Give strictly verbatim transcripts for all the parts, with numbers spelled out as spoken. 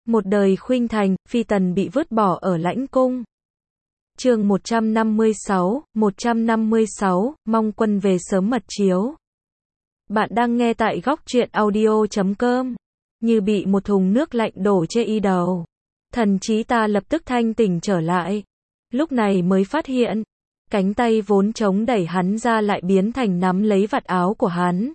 Một đời khuynh thành, phi tần bị vứt bỏ ở lãnh cung. Chương một trăm năm mươi sáu, một trăm năm mươi sáu, mong quân về sớm mật chiếu. Bạn đang nghe tại góc truyện audio chấm com. Như bị một thùng nước lạnh đổ chê y đầu. Thần trí ta lập tức thanh tỉnh trở lại. Lúc này mới phát hiện, cánh tay vốn chống đẩy hắn ra lại biến thành nắm lấy vạt áo của hắn.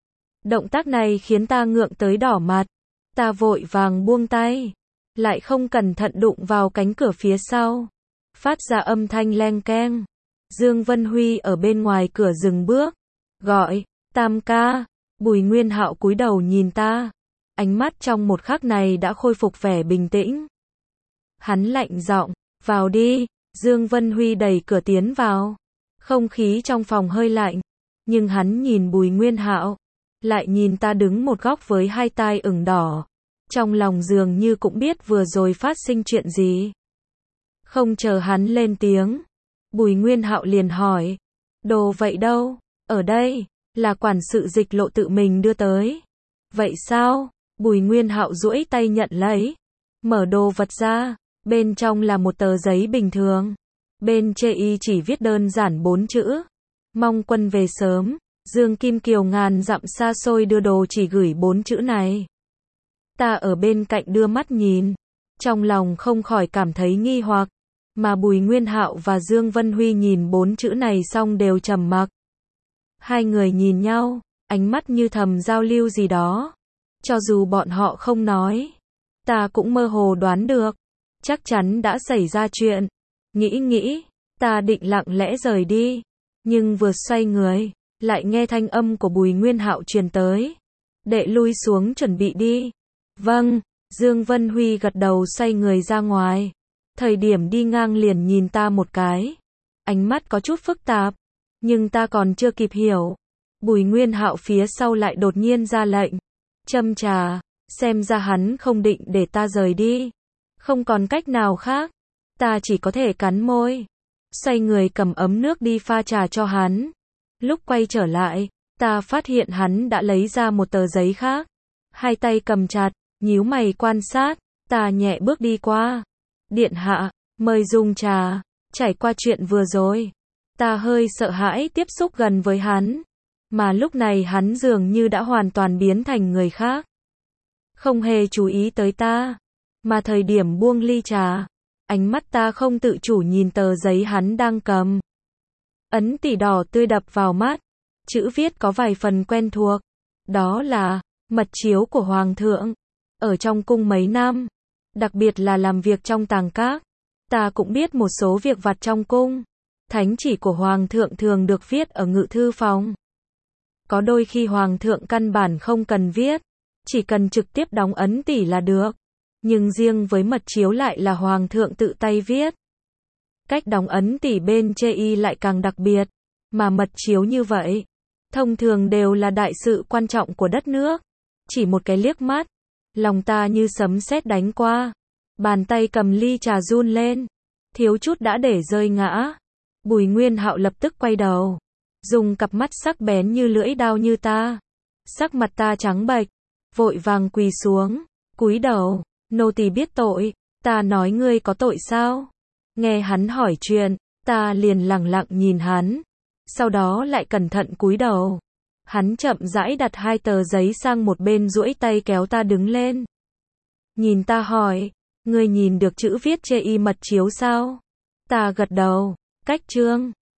Động tác này khiến ta ngượng tới đỏ mặt. Ta vội vàng buông tay, lại không cẩn thận đụng vào cánh cửa phía sau, phát ra âm thanh leng keng. Dương Vân Huy ở bên ngoài cửa dừng bước, gọi, Tam ca. Bùi Nguyên Hạo cúi đầu nhìn ta, ánh mắt trong một khắc này đã khôi phục vẻ bình tĩnh. Hắn lạnh giọng, vào đi. Dương Vân Huy đẩy cửa tiến vào, không khí trong phòng hơi lạnh, nhưng hắn nhìn Bùi Nguyên Hạo, lại nhìn ta đứng một góc với hai tai ửng đỏ, trong lòng dường như cũng biết vừa rồi phát sinh chuyện gì. Không chờ hắn lên tiếng, Bùi Nguyên Hạo liền hỏi, đồ vậy đâu? Ở đây, là quản sự Dịch Lộ tự mình đưa tới. Vậy sao? Bùi Nguyên Hạo duỗi tay nhận lấy, mở đồ vật ra, bên trong là một tờ giấy bình thường. Bên chê y chỉ viết đơn giản bốn chữ, mong quân về sớm. Dương Kim Kiều ngàn dặm xa xôi đưa đồ chỉ gửi bốn chữ này. Ta ở bên cạnh đưa mắt nhìn, trong lòng không khỏi cảm thấy nghi hoặc, mà Bùi Nguyên Hạo và Dương Vân Huy nhìn bốn chữ này xong đều trầm mặc. Hai người nhìn nhau, ánh mắt như thầm giao lưu gì đó. Cho dù bọn họ không nói, ta cũng mơ hồ đoán được, chắc chắn đã xảy ra chuyện. Nghĩ nghĩ, ta định lặng lẽ rời đi, nhưng vừa xoay người, lại nghe thanh âm của Bùi Nguyên Hạo truyền tới. Đệ lui xuống chuẩn bị đi. Vâng. Dương Vân Huy gật đầu xoay người ra ngoài. Thời điểm đi ngang liền nhìn ta một cái. Ánh mắt có chút phức tạp, nhưng ta còn chưa kịp hiểu. Bùi Nguyên Hạo phía sau lại đột nhiên ra lệnh. Châm trà, xem ra hắn không định để ta rời đi. Không còn cách nào khác, ta chỉ có thể cắn môi, xoay người cầm ấm nước đi pha trà cho hắn. Lúc quay trở lại, ta phát hiện hắn đã lấy ra một tờ giấy khác. Hai tay cầm chặt, nhíu mày quan sát, ta nhẹ bước đi qua. Điện hạ, mời dùng trà. Trải qua chuyện vừa rồi, ta hơi sợ hãi tiếp xúc gần với hắn. Mà lúc này hắn dường như đã hoàn toàn biến thành người khác. Không hề chú ý tới ta. Mà thời điểm buông ly trà, ánh mắt ta không tự chủ nhìn tờ giấy hắn đang cầm. Ấn tỷ đỏ tươi đập vào mắt, chữ viết có vài phần quen thuộc, đó là mật chiếu của Hoàng thượng. Ở trong cung mấy năm, đặc biệt là làm việc trong tàng các, ta cũng biết một số việc vặt trong cung. Thánh chỉ của Hoàng thượng thường được viết ở ngự thư phòng. Có đôi khi Hoàng thượng căn bản không cần viết, chỉ cần trực tiếp đóng ấn tỷ là được. Nhưng riêng với mật chiếu lại là Hoàng thượng tự tay viết. Cách đóng ấn tỷ bên chê y lại càng đặc biệt, mà mật chiếu như vậy, thông thường đều là đại sự quan trọng của đất nước. Chỉ một cái liếc mắt, lòng ta như sấm sét đánh qua, bàn tay cầm ly trà run lên, thiếu chút đã để rơi ngã. Bùi Nguyên Hạo lập tức quay đầu, dùng cặp mắt sắc bén như lưỡi dao như ta. Sắc mặt ta trắng bệch, vội vàng quỳ xuống, cúi đầu, nô tỳ biết tội. Ta nói ngươi có tội sao? Nghe hắn hỏi chuyện, ta liền lặng lặng nhìn hắn, sau đó lại cẩn thận cúi đầu. Hắn chậm rãi đặt hai tờ giấy sang một bên duỗi tay kéo ta đứng lên. Nhìn ta hỏi, ngươi nhìn được chữ viết chê y mật chiếu sao? Ta gật đầu, cách chương,